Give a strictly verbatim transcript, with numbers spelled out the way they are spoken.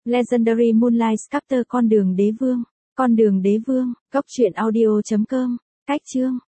Legendary Moonlight Sculptor con đường đế vương. Con đường đế vương, góc truyện audio chấm com. Cách chương.